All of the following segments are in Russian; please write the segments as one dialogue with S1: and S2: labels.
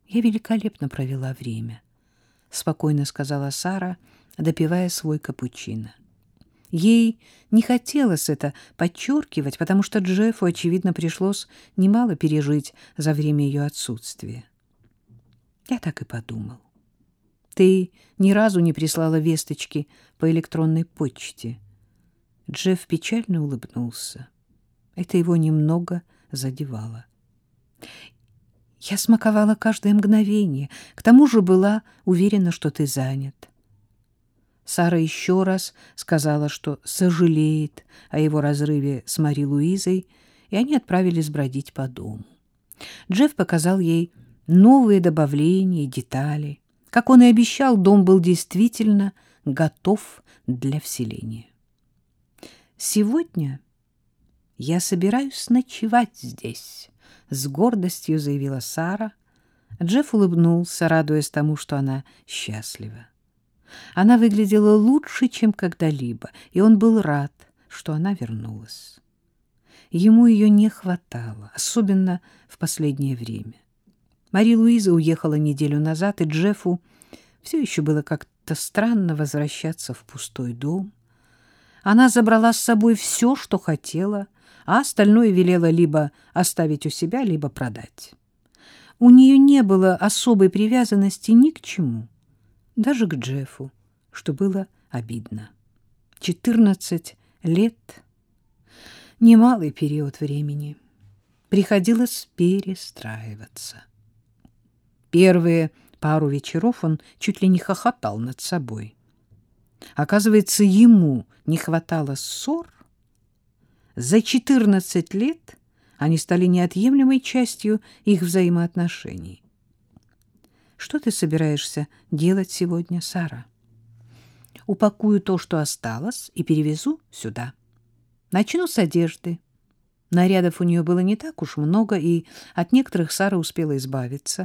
S1: Я великолепно провела время, — спокойно сказала Сара, допивая свой капучино. Ей не хотелось это подчеркивать, потому что Джеффу, очевидно, пришлось немало пережить за время ее отсутствия. Я так и подумал. Ты ни разу не прислала весточки по электронной почте. Джефф печально улыбнулся. Это его немного задевало. Я смаковала каждое мгновение, к тому же была уверена, что ты занят. Сара еще раз сказала, что сожалеет о его разрыве с Мари Луизой, и они отправились бродить по дому. Джефф показал ей новые добавления и детали. Как он и обещал, дом был действительно готов для вселения. «Сегодня я собираюсь ночевать здесь», — с гордостью заявила Сара. Джефф улыбнулся, радуясь тому, что она счастлива. Она выглядела лучше, чем когда-либо, и он был рад, что она вернулась. Ему ее не хватало, особенно в последнее время. Мари-Луиза уехала неделю назад, и Джеффу все еще было как-то странно возвращаться в пустой дом. Она забрала с собой все, что хотела, а остальное велела либо оставить у себя, либо продать. У нее не было особой привязанности ни к чему, даже к Джеффу, что было обидно. 14 лет — немалый период времени. Приходилось перестраиваться. Первые пару вечеров он чуть ли не хохотал над собой. Оказывается, ему не хватало ссор. За 14 лет они стали неотъемлемой частью их взаимоотношений. Что ты собираешься делать сегодня, Сара? Упакую то, что осталось, и перевезу сюда. Начну с одежды. Нарядов у нее было не так уж много, и от некоторых Сара успела избавиться.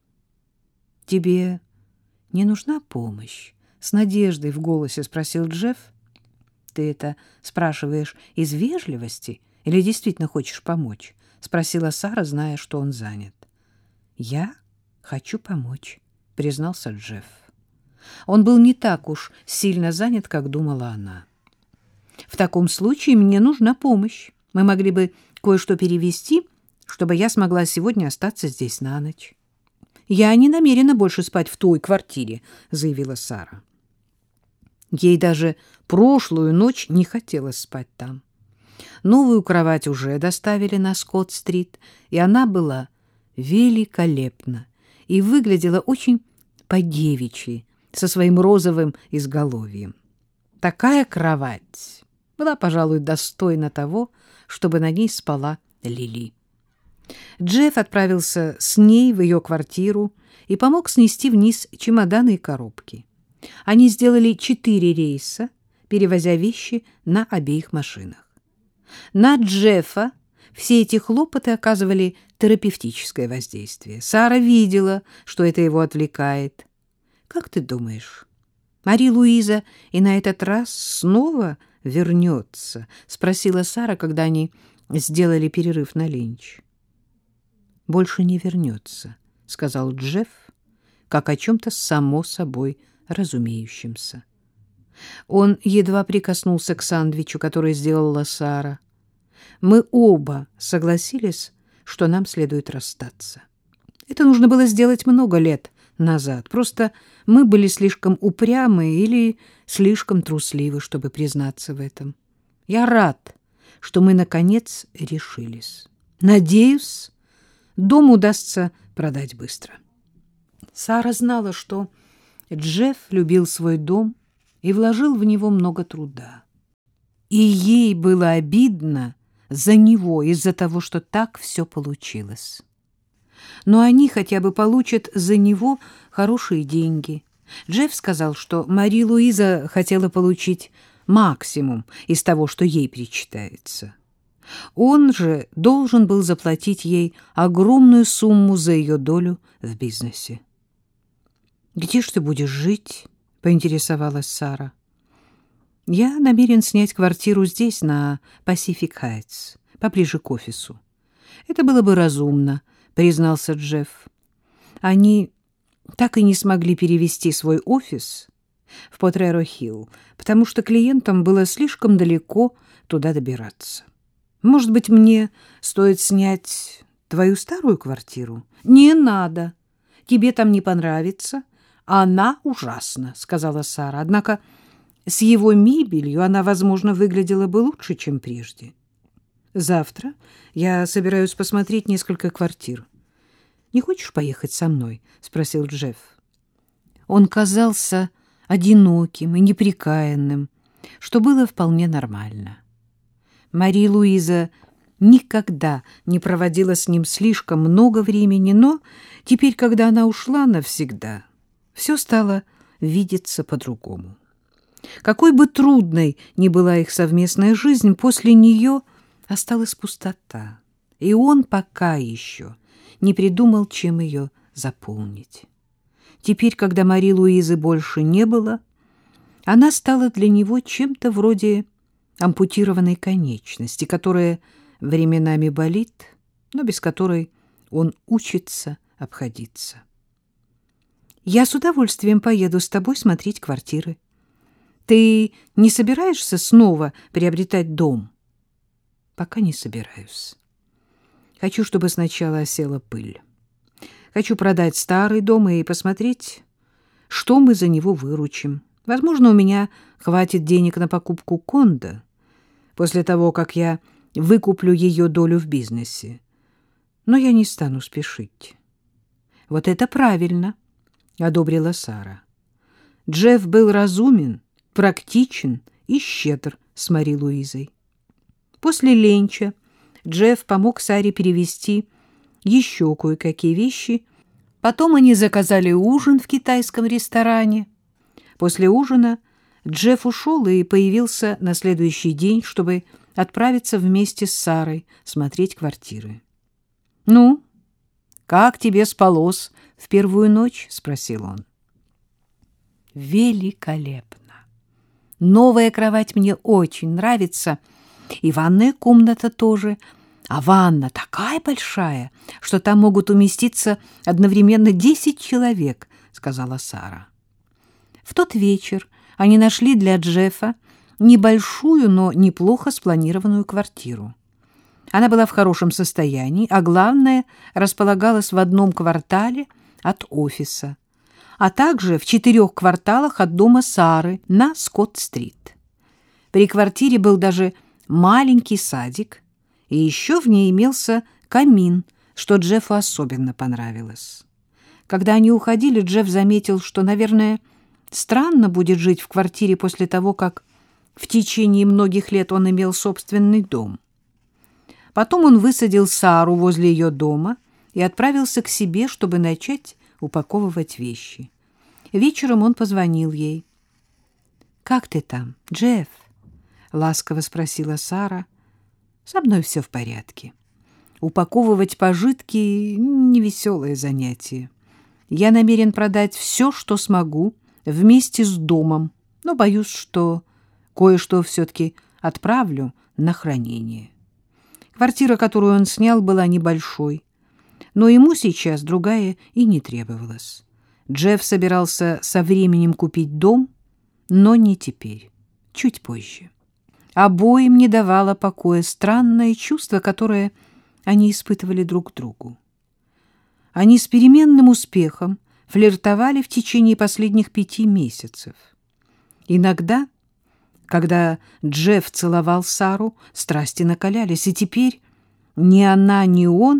S1: Тебе не нужна помощь? С надеждой в голосе спросил Джефф. Ты это спрашиваешь из вежливости или действительно хочешь помочь? Спросила Сара, зная, что он занят. Я хочу помочь, признался Джефф. Он был не так уж сильно занят, как думала она. В таком случае мне нужна помощь. Мы могли бы кое-что перевезти, чтобы я смогла сегодня остаться здесь на ночь. Я не намерена больше спать в той квартире, заявила Сара. Ей даже прошлую ночь не хотелось спать там. Новую кровать уже доставили на Скотт-стрит, и она была великолепна и выглядела очень по-девичьи, со своим розовым изголовьем. Такая кровать была, пожалуй, достойна того, чтобы на ней спала Лили. Джефф отправился с ней в ее квартиру и помог снести вниз чемоданы и коробки. Они сделали 4 рейса, перевозя вещи на обеих машинах. На Джеффа все эти хлопоты оказывали терапевтическое воздействие. Сара видела, что это его отвлекает. Как ты думаешь, Мари-Луиза и на этот раз снова вернется? Спросила Сара, когда они сделали перерыв на ленч. Больше не вернется, сказал Джефф, как о чем-то само собой разумеющемся. Он едва прикоснулся к сандвичу, который сделала Сара. Мы оба согласились, что нам следует расстаться. Это нужно было сделать много лет назад. Просто мы были слишком упрямы или слишком трусливы, чтобы признаться в этом. Я рад, что мы, наконец, решились. Надеюсь, дом удастся продать быстро. Сара знала, что Джефф любил свой дом и вложил в него много труда. И ей было обидно за него из-за того, что так все получилось. Но они хотя бы получат за него хорошие деньги. Джефф сказал, что Мари-Луиза хотела получить максимум из того, что ей причитается. Он же должен был заплатить ей огромную сумму за ее долю в бизнесе. «Где ж ты будешь жить?» — поинтересовалась Сара. «Я намерен снять квартиру здесь, на Pacific Heights, поближе к офису». «Это было бы разумно», — признался Джефф. Они так и не смогли перевести свой офис в Потреро-Хилл, потому что клиентам было слишком далеко туда добираться. Может быть, мне стоит снять твою старую квартиру? Не надо. Тебе там не понравится. Она ужасна, сказала Сара. Однако с его мебелью она, возможно, выглядела бы лучше, чем прежде. Завтра я собираюсь посмотреть несколько квартир. Не хочешь поехать со мной? Спросил Джефф. Он казался одиноким и неприкаянным, что было вполне нормально. Мари-Луиза никогда не проводила с ним слишком много времени, но теперь, когда она ушла навсегда, все стало видеться по-другому. Какой бы трудной ни была их совместная жизнь, после нее осталась пустота, и он пока еще не придумал, чем ее заполнить. Теперь, когда Мари-Луизы больше не было, она стала для него чем-то вроде ампутированной конечности, которая временами болит, но без которой он учится обходиться. «Я с удовольствием поеду с тобой смотреть квартиры. Ты не собираешься снова приобретать дом?» «Пока не собираюсь. Хочу, чтобы сначала осела пыль. Хочу продать старый дом и посмотреть, что мы за него выручим. Возможно, у меня хватит денег на покупку кондо после того, как я выкуплю ее долю в бизнесе. Но я не стану спешить». «Вот это правильно», — одобрила Сара. Джефф был разумен, практичен и щедр с Мари-Луизой. После ленча Джефф помог Саре перевести еще кое-какие вещи. Потом они заказали ужин в китайском ресторане. После ужина Джефф ушел и появился на следующий день, чтобы отправиться вместе с Сарой смотреть квартиры. «Ну, как тебе спалось в первую ночь?» — спросил он. «Великолепно. Новая кровать мне очень нравится, и ванная комната тоже. А ванна такая большая, что там могут уместиться одновременно 10 человек», — сказала Сара. В тот вечер они нашли для Джеффа небольшую, но неплохо спланированную квартиру. Она была в хорошем состоянии, а главное, располагалась в одном квартале от офиса, а также в 4 кварталах от дома Сары на Скотт-стрит. При квартире был даже маленький садик, и еще в ней имелся камин, что Джеффу особенно понравилось. Когда они уходили, Джефф заметил, что, наверное, странно будет жить в квартире после того, как в течение многих лет он имел собственный дом. Потом он высадил Сару возле ее дома и отправился к себе, чтобы начать упаковывать вещи. Вечером он позвонил ей. «Как ты там, Джефф?» — ласково спросила Сара. «Со мной все в порядке. Упаковывать пожитки — невеселое занятие. Я намерен продать все, что смогу, вместе с домом, но боюсь, что кое-что все-таки отправлю на хранение». Квартира, которую он снял, была небольшой, но ему сейчас другая и не требовалась. Джефф собирался со временем купить дом, но не теперь, чуть позже. Обоим не давало покоя странное чувство, которое они испытывали друг к другу. Они с переменным успехом флиртовали в течение последних 5 месяцев. Иногда, когда Джефф целовал Сару, страсти накалялись, и теперь ни она, ни он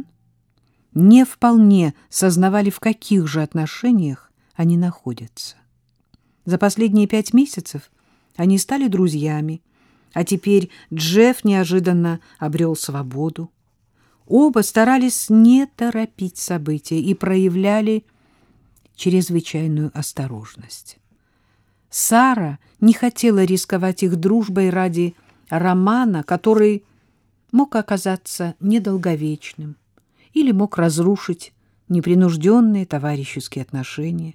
S1: не вполне сознавали, в каких же отношениях они находятся. За последние 5 месяцев они стали друзьями, а теперь Джефф неожиданно обрел свободу. Оба старались не торопить события и проявляли чрезвычайную осторожность. Сара не хотела рисковать их дружбой ради романа, который мог оказаться недолговечным или мог разрушить непринужденные товарищеские отношения.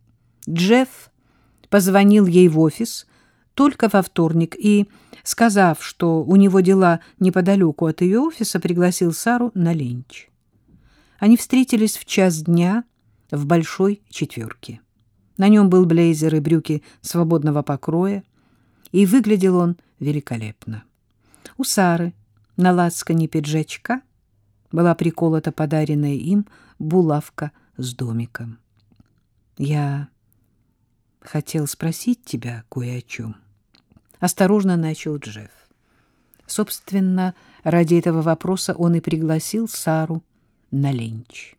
S1: Джефф позвонил ей в офис только во вторник и, сказав, что у него дела неподалеку от ее офиса, пригласил Сару на ленч. Они встретились в 1:00 дня в большой четверке. На нем был блейзер и брюки свободного покроя, и выглядел он великолепно. У Сары на лацкане пиджачка была приколота подаренная им булавка с домиком. «Я хотел спросить тебя кое о чем», — осторожно начал Джефф. Собственно, ради этого вопроса он и пригласил Сару на ленч.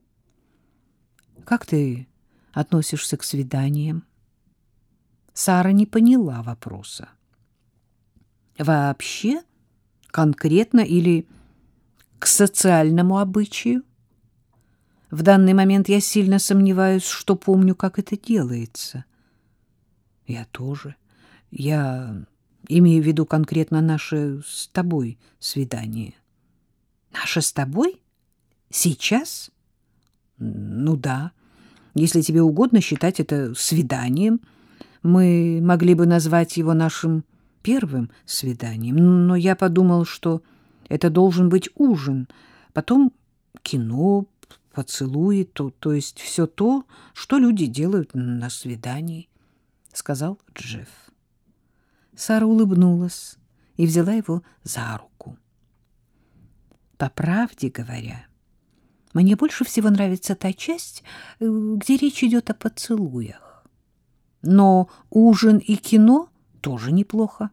S1: «Как ты относишься к свиданиям?» Сара не поняла вопроса. «Вообще? Конкретно или к социальному обычаю? В данный момент я сильно сомневаюсь, что помню, как это делается». «Я тоже. Я имею в виду конкретно наше с тобой свидание». «Наше с тобой? Сейчас?» «Ну да. Если тебе угодно считать это свиданием, мы могли бы назвать его нашим первым свиданием. Но я подумал, что это должен быть ужин, потом кино, поцелуи, то есть все то, что люди делают на свидании», — сказал Джефф. Сара улыбнулась и взяла его за руку. «По правде говоря, мне больше всего нравится та часть, где речь идет о поцелуях. Но ужин и кино тоже неплохо».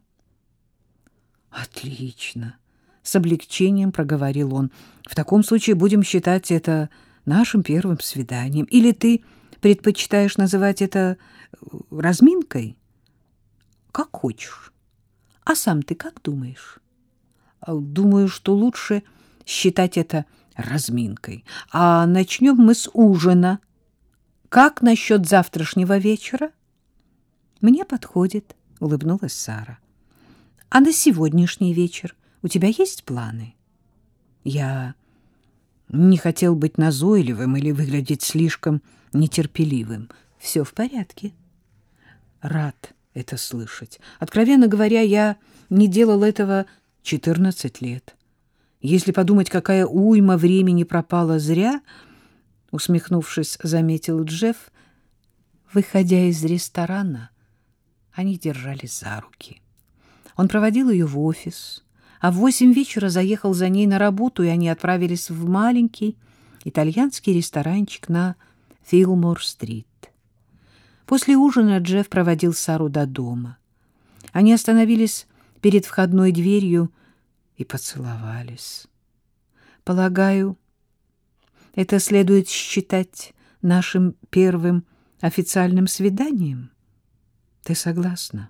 S1: «Отлично!» — с облегчением проговорил он. «В таком случае будем считать это нашим первым свиданием. Или ты предпочитаешь называть это разминкой?» «Как хочешь. А сам ты как думаешь?» «Думаю, что лучше считать это разминкой. А начнем мы с ужина. Как насчет завтрашнего вечера?» «Мне подходит», — улыбнулась Сара. «А на сегодняшний вечер у тебя есть планы?» «Я не хотел быть назойливым или выглядеть слишком нетерпеливым. Все в порядке». «Рад это слышать. Откровенно говоря, я не делал этого 14 лет. Если подумать, какая уйма времени пропала зря, — усмехнувшись, заметил Джефф. Выходя из ресторана, они держались за руки. Он проводил ее в офис, а в 8 вечера заехал за ней на работу, и они отправились в маленький итальянский ресторанчик на Филмор-стрит. После ужина Джефф проводил Сару до дома. Они остановились перед входной дверью и поцеловались. «Полагаю, это следует считать нашим первым официальным свиданием? Ты согласна?»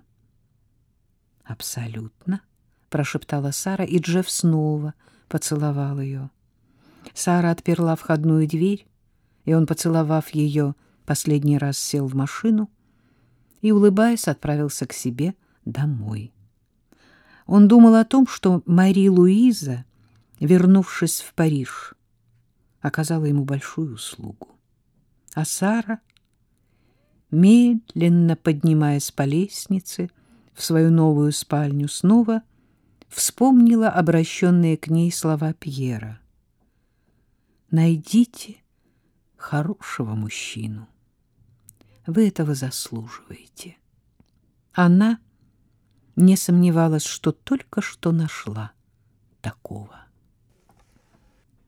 S1: «Абсолютно», — прошептала Сара, и Джефф снова поцеловал ее. Сара отперла входную дверь, и он, поцеловав ее, последний раз сел в машину и, улыбаясь, отправился к себе домой. Он думал о том, что Мари-Луиза, вернувшись в Париж, оказала ему большую услугу. А Сара, медленно поднимаясь по лестнице в свою новую спальню, снова вспомнила обращенные к ней слова Пьера: «Найдите хорошего мужчину. Вы этого заслуживаете». Она не сомневалась, что только что нашла такого.